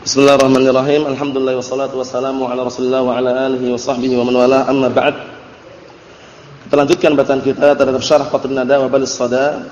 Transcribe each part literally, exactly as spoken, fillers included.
Bismillahirrahmanirrahim. Alhamdulillah wassalatu wassalamu ala Rasulillah wa ala alihi wa sahbihi wa man wala, amma ba'd. Kita lanjutkan bacaan kita terhadap Syarah Qatrun Nada wa Balis Sada.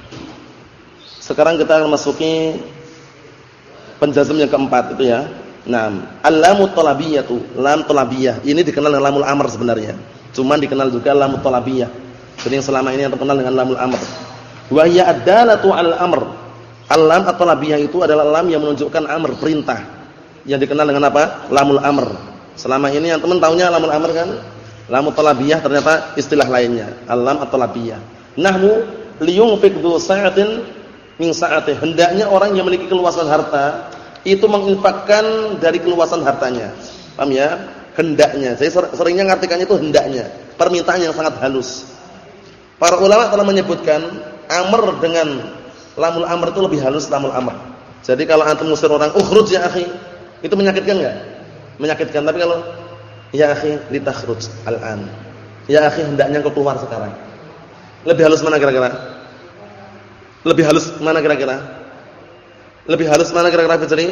Sekarang kita akan masuki penjazm yang keempat itu ya. Naam, al-lamut talabiyatu, lam talabiyah. Ini dikenal dengan lamul amr sebenarnya. Cuman dikenal juga lamut talabiyah. Jadi yang selama ini yang terkenal dengan lamul amr. Wa hiya ad-dalatu 'alal amr. Al-lam atau labiyah itu adalah lam yang menunjukkan amr, perintah. Yang dikenal dengan apa? Lamul amr. Selama ini yang teman taunya lamul amr kan? Lamul talabiyah ternyata istilah lainnya. Al-lam atau labiyah. Nahmu liyunfiq dzu sa'atin min sa'ati. Hendaknya orang yang memiliki keluasan harta itu menginfakkan dari keluasan hartanya. Paham ya? Hendaknya. Saya seringnya ngartikannya itu hendaknya. Permintaan yang sangat halus. Para ulama telah menyebutkan amr dengan lamul amr itu lebih halus lamul amr. Jadi kalau antum ngusir orang, "Ukhruj ya akhi." Itu menyakitkan enggak? Menyakitkan. Tapi kalau ya akhi litakhruj al-an. Ya akhi hendaknya kau keluar sekarang. Lebih halus mana kira-kira? Lebih halus mana kira-kira? Lebih halus mana kira-kira Fitri?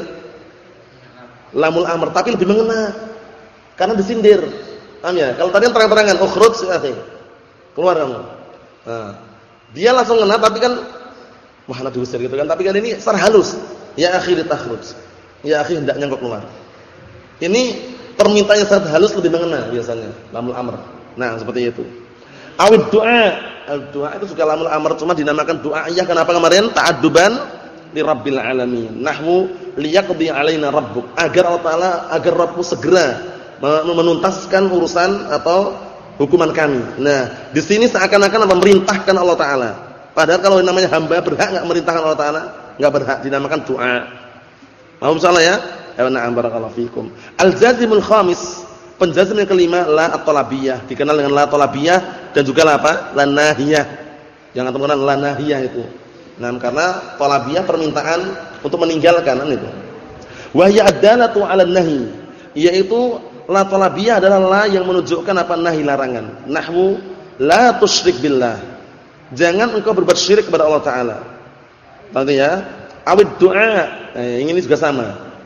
Lamul amr, tapi lebih mengena. Karena disindir. Paham ya? Kalau tadi terang-terangan, "Ukhruj ya akhi." Keluar kamu. Nah, dia langsung ngena tapi kan wah nak diusir gitu kan, tapi kan ini secara halus. Ya akhi litakhruj. Ya akhi hendaknya engkau keluar. Ini permintaan yang sangat halus lebih mengena biasanya, lamul amr. Nah, seperti itu. Awid du'a. Al-du'a itu juga lamul amr, cuma dinamakan du'aiyah kenapa kemarin? Ta'adduban li rabbil alamin. Nahwu liyaqdi alaina rabbuk. Agar Allah Taala, agar Rabbmu segera menuntaskan urusan atau hukuman kami. Nah, di sini seakan-akan memerintahkan Allah Taala. Padahal kalau namanya hamba berhak enggak merintahkan Allah Taala? Enggak berhak, dinamakan doa. Paham salah ya? Ya na'am barakallahu fikum. Al-jazimul khamis, penjazm yang kelima la at-talabiyah, dikenal dengan la talabiyah dan juga la apa? La nahiyah. Yang antum kenal la nahiyah itu. Nah, karena talabiyah permintaan untuk meninggalkan kan itu. Wa hiya ad-dalatu 'ala an-nahi, yaitu la talabiyah adalah la yang menunjukkan apa? Nahi larangan. Nahwu la tusyrik billah. Jangan engkau berbuat syirik kepada Allah Ta'ala. Tadi ya. Awid du'a. Eh, ini juga sama.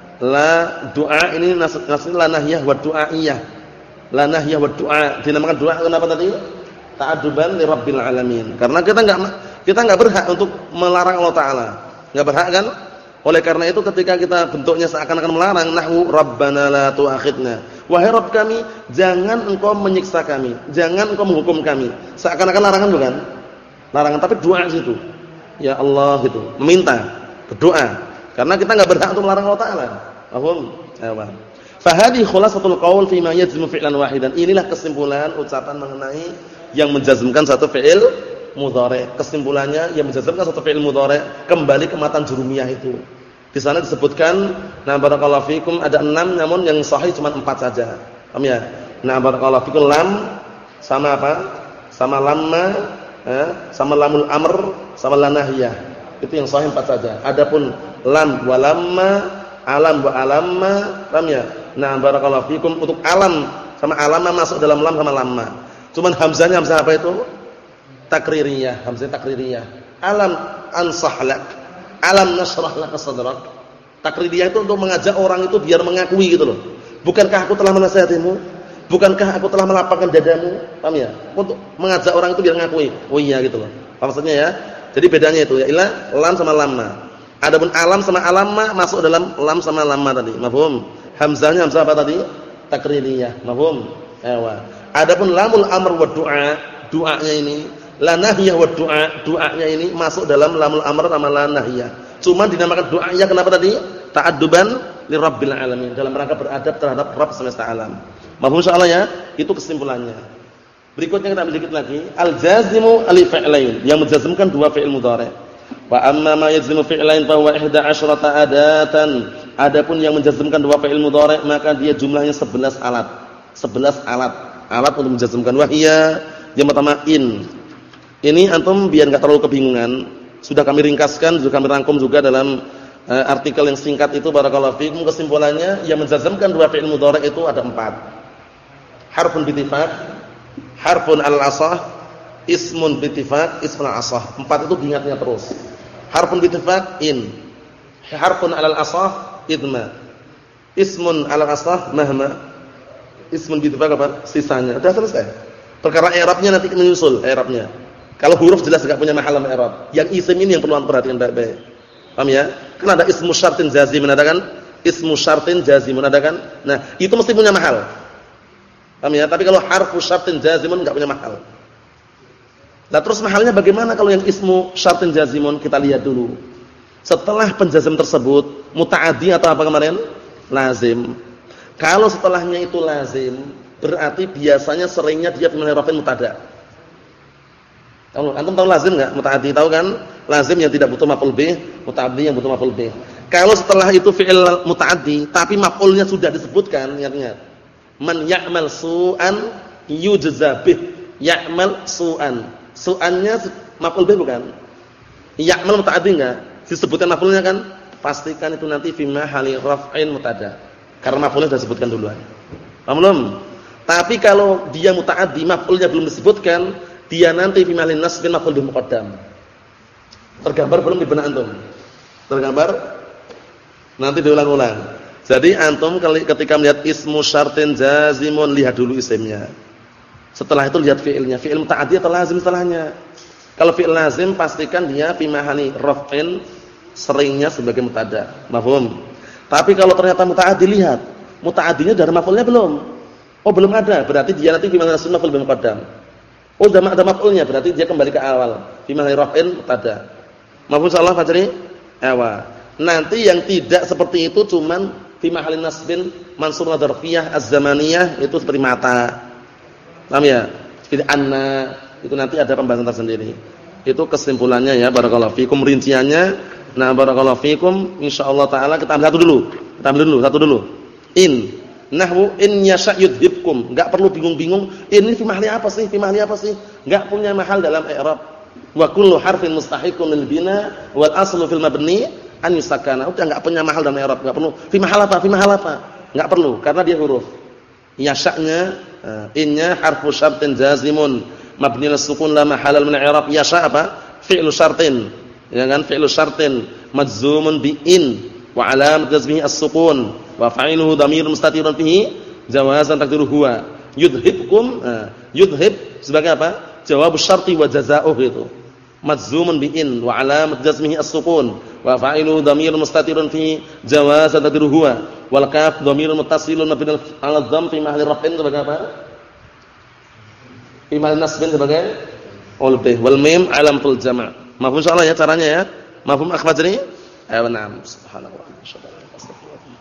La du'a ini nasnya la nahiyah wa du'aiyah. La nahiyah wa du'a. Dinamakan du'a kenapa tadi? Ta'adduban li rabbil alamin. Karena kita enggak kita enggak berhak untuk melarang Allah Ta'ala. Enggak berhak kan? Oleh karena itu ketika kita bentuknya seakan-akan melarang, nahwu rabbana la tu'akhidna. Wahai Rabb kami, jangan engkau menyiksa kami. Jangan engkau menghukum kami. Seakan-akan larangan bukan? Larangan, tapi doa situ. Ya Allah gitu, meminta, berdoa. Karena kita enggak berhak untuk melarang Allah Taala. Paham? Ayo. Fa hadhihi khulasatul qaul fi ma yajzimu fi'lan wahidan. Inilah kesimpulan ucapan mengenai yang menjazmkan satu fi'il mudhari'. Kesimpulannya yang menjazmkan satu fi'il mudhari' kembali ke matan jurumiyah itu. Di sana disebutkan, nah barakallahu fikum ada enam namun yang sahih cuma empat saja. Paham ya? Nah barakallahu fikum lam sama apa? Sama lamma, eh, sama lamul amr, sama la nahiyah. Itu yang sahih empat saja. Adapun lam wa lamma, alam wa alamma, paham ya? Nah barakallahu fikum untuk alam sama alamma masuk dalam lam sama lamma. Cuman hamzahnya hamzah apa itu? Takririyah, hamzah takririyah. Alam ansahlak. Alam nashrah laka sadrak. Takririyah itu untuk mengajak orang itu biar mengakui gitu loh. Bukankah aku telah menasihatimu? Bukankah aku telah melapangkan dadamu? Paham ya? Untuk mengajak orang itu biar mengakui. Oh iya gitu loh. Apa maksudnya ya? Jadi bedanya itu ya ilah lam sama lamma. Adapun alam sama alamma masuk dalam lam sama lamma tadi. Mafhum? Hamzahnya hamzah apa tadi? Takririyah. Mafhum? Ewa. Adapun lamul amr wa du'a, du'anya ini la nahiyah wa du'a, du'anya ini masuk dalam lamul amr sama la nahiyah. Cuma dinamakan du'anya kenapa tadi? Ta'adduban li rabbil alamin, dalam rangka beradab terhadap Rabb semesta alam. Mafhum insyaallah ya? Itu kesimpulannya. Berikutnya kita ambil dikit lagi, al-jazimu li fi'lain, yang menjazmkan dua fi'il mudhari'. Wa amma ma yajzimu fi'lain fa huwa ihda asyrata adatan. Adapun yang menjazmkan dua fi'il mudhari' maka dia jumlahnya sebelas alat. sebelas alat. Alat untuk menjazmkan wahia yang pertama in. Ini antum biar enggak terlalu kebingungan, sudah kami ringkaskan, sudah kami rangkum juga dalam uh, artikel yang singkat itu barakallahu fikum. Kesimpulannya yang menjazmkan dua fi'il mudhari' itu ada empat. Harfun bitifaq, harfun al-asah, ismun bitifaq, ismun al-asah. Empat itu diingatnya terus. Harfun bitifaq in, harfun al-asah idma, ismun ala aslah mahma. Ismun bitibaq apa? Sisanya. Sudah selesai. Perkara i'rabnya nanti menyusul i'rabnya. Kalau huruf jelas enggak punya mahal dalam i'rab. Yang isim ini yang perlu Anda perhatikan baik-baik. Paham ya? Kan ada ismu syartin jazimun, ada kan? Ismu syartin jazimun, ada kan? Nah, itu mesti punya mahal. Paham ya? Tapi kalau harfu syartin jazimun enggak punya mahal. Nah, terus mahalnya bagaimana kalau yang ismu syartin jazimun? Kita lihat dulu. Setelah penjazim tersebut muta'addi atau apa kemarin? Lazim. Kalau setelahnya itu lazim, berarti biasanya seringnya dia dengan rafin mutada. Kamu antum tahu lazim enggak? Muta'addi tahu kan? Lazim yang tidak butuh maf'ul bih, muta'addi yang butuh maf'ul bih. Kalau setelah itu fi'il muta'addi tapi maf'ulnya sudah disebutkan, ingat-ingat. Man ya'mal su'an yujza bih. Ya'mal su'an. Su'annya maf'ul bih bukan? Ya'mal muta'addi enggak? Disebutkan maf'ulnya kan? Pastikan itu nanti fi mahali raf'in mutada. Karena maf'ulnya sudah disebutkan duluan. Paham belum? Tapi kalau dia muta'addi maf'ulnya belum disebutkan, dia nanti fi mahallin nasbin maf'ul bih muqaddam. Tergambar belum di benak antum? Tergambar? Nanti diulang-ulang. Jadi antum ketika melihat ismu syartin jazimun, lihat dulu isimnya. Setelah itu lihat fi'ilnya. Fi'il muta'addi atau lazim setelahnya. Kalau fi'il lazim pastikan dia fi mahalli raf'in, seringnya sebagai mutada. Mafhum? Tapi kalau ternyata muta'addi, lihat muta'addinya dari maf'ulnya belum. Oh, belum ada. Berarti dia nanti fi mahallin nasbin maf'ul bih muqaddam. Oh, sudah ada maf'ulnya, berarti dia kembali ke awal. Fi mahalli raf'in mutada. Mafhum insyaallah Fajri? Ewa. Nanti yang tidak seperti itu cuman fi mahallin nasbin mansubah dzarfiyah az-zamaniyah itu seperti mata. Paham ya? Seperti anna, itu nanti ada pembahasan tersendiri. Itu kesimpulannya ya, barakallahu fikum, rinciannya. Nah, barakallahu fikum, insyaallah taala kita ambil satu dulu. Kita ambil dulu, satu dulu. In nahwu in yasha yudhibkum. Enggak perlu bingung-bingung, ini fi mahali apa sih? Fi mahali apa sih? Enggak punya mahal dalam i'rab. Wa kullu harfin mustahiqun lil bina wal aslu fil mabni an yusakana. Udah enggak punya mahal dalam i'rab, enggak perlu fi mahal apa? Fi mahal apa? Enggak perlu karena dia huruf. Yasha-nya, innya harfu syartin jazimun mabni lis sukun la mahalal min i'rab. Yasha apa? Fi'lu syartin. Ya kan? Fi'lu syartin majzumun bi in wa alamat jazmihi as-sukun wa fa'iluhu dhamirun mustatirun fihi jawazan taqdiruhu huwa. Yudhibkum, yudhib sebagai apa? Jawab syarti wa jazaa'uh itu. Majzumun bi in wa alamat jazmihi as-sukun wa fa'iluhu dhamirun mustatirun fihi jawazan taqdiruhu huwa. Wal kaf dhamirun muttasilun mabni 'ala dhamm fi mahalli raf'in sebagai apa? Fi mahalli nasbin sebagai maf'ul bih. Wal mim 'alamatul jama'. Mafhum insyaallah ya caranya ya. Mafhum akhwat ini? Ayo na'am. Subhanallah.